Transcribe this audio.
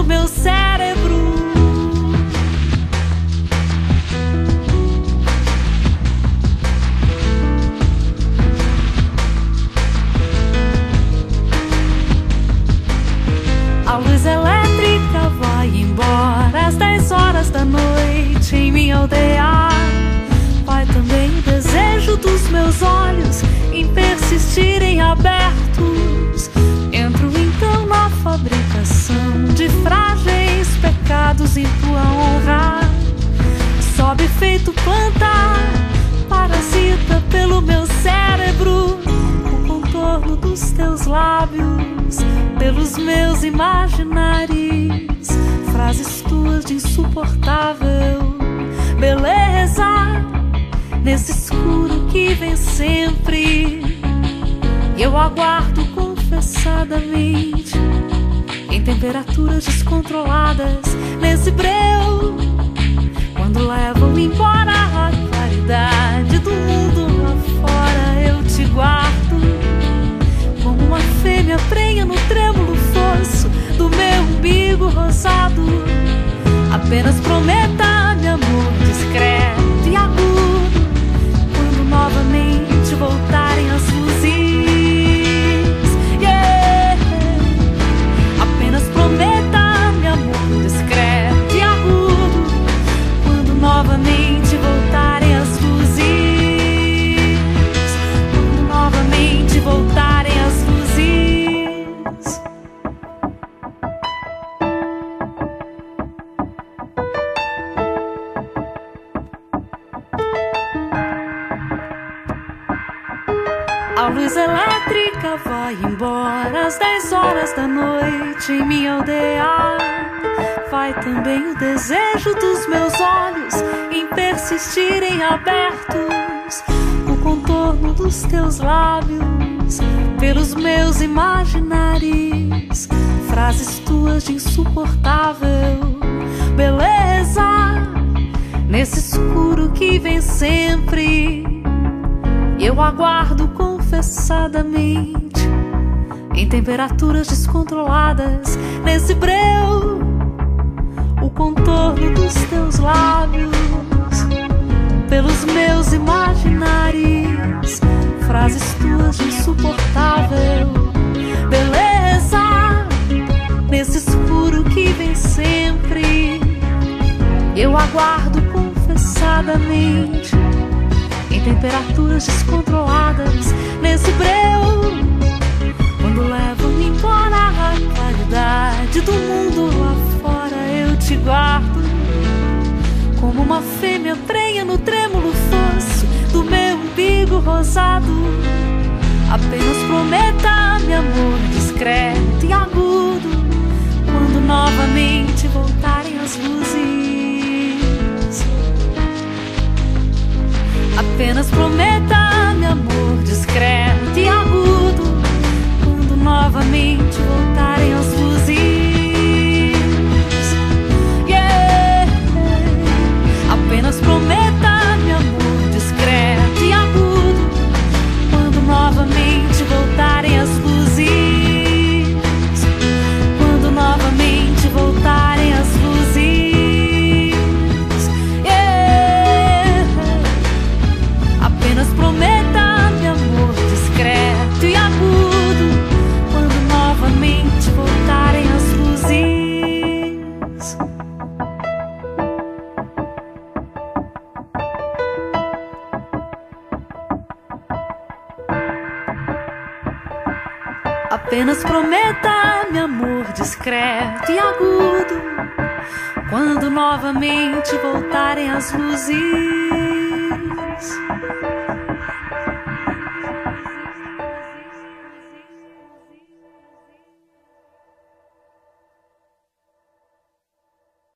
pelo meu cérebro. A luz elétrica vai embora às 10 horas da noite em minha aldeia. Vai também o desejo dos meus olhos em persistirem abertos. Entro então na fabricação de frágeis pecados em tua honra. Sobe feito planta, parasita pelo meu cérebro, o contorno dos teus lábios, pelos meus imaginares, frases tuas de insuportável beleza, nesse escuro que vem sempre. Eu aguardo confessadamente, em temperaturas descontroladas, nesse breu, quando levam embora a claridade do mundo lá fora. Eu te guardo como uma fêmea prenha no trêmulo fosso do meu umbigo rosado. Apenas prometa-me amor discreto e agudo, quando novamente voltarem as luzes. Yeah. Apenas prometa-me amor discreto e agudo, quando novamente voltarem as luzes. Quando novamente voltarem as luzes. A luz elétrica vai embora às 10 horas da noite em minha aldeia. Vai também o desejo dos meus olhos em persistirem abertos, o contorno dos teus lábios, pelos meus imaginares, frases tuas de insuportável beleza, nesse escuro que vem sempre. Eu aguardo confessadamente, em temperaturas descontroladas, nesse breu, o contorno dos teus lábios, pelos meus imaginares, frases tuas de insuportável beleza, nesse escuro que vem sempre. Eu aguardo confessadamente, em temperaturas descontroladas, nesse breu, quando levam embora a claridade do mundo lá fora. Eu te guardo como uma fêmea prenha no trêmulo fosso do meu umbigo rosado. Apenas prometa-me amor discreto e agudo, quando novamente voltarem as luzes. Apenas prometa-me amor discreto e agudo, quando novamente voltarem as luzes. Yeah. Apenas prometa-me amor discreto e agudo, quando novamente voltarem as luzes. Quando novamente voltarem as luzes. Apenas prometa-me amor discreto e agudo, quando novamente voltarem as luzes. Apenas prometa-me amor discreto e agudo, quando novamente voltarem as luzes.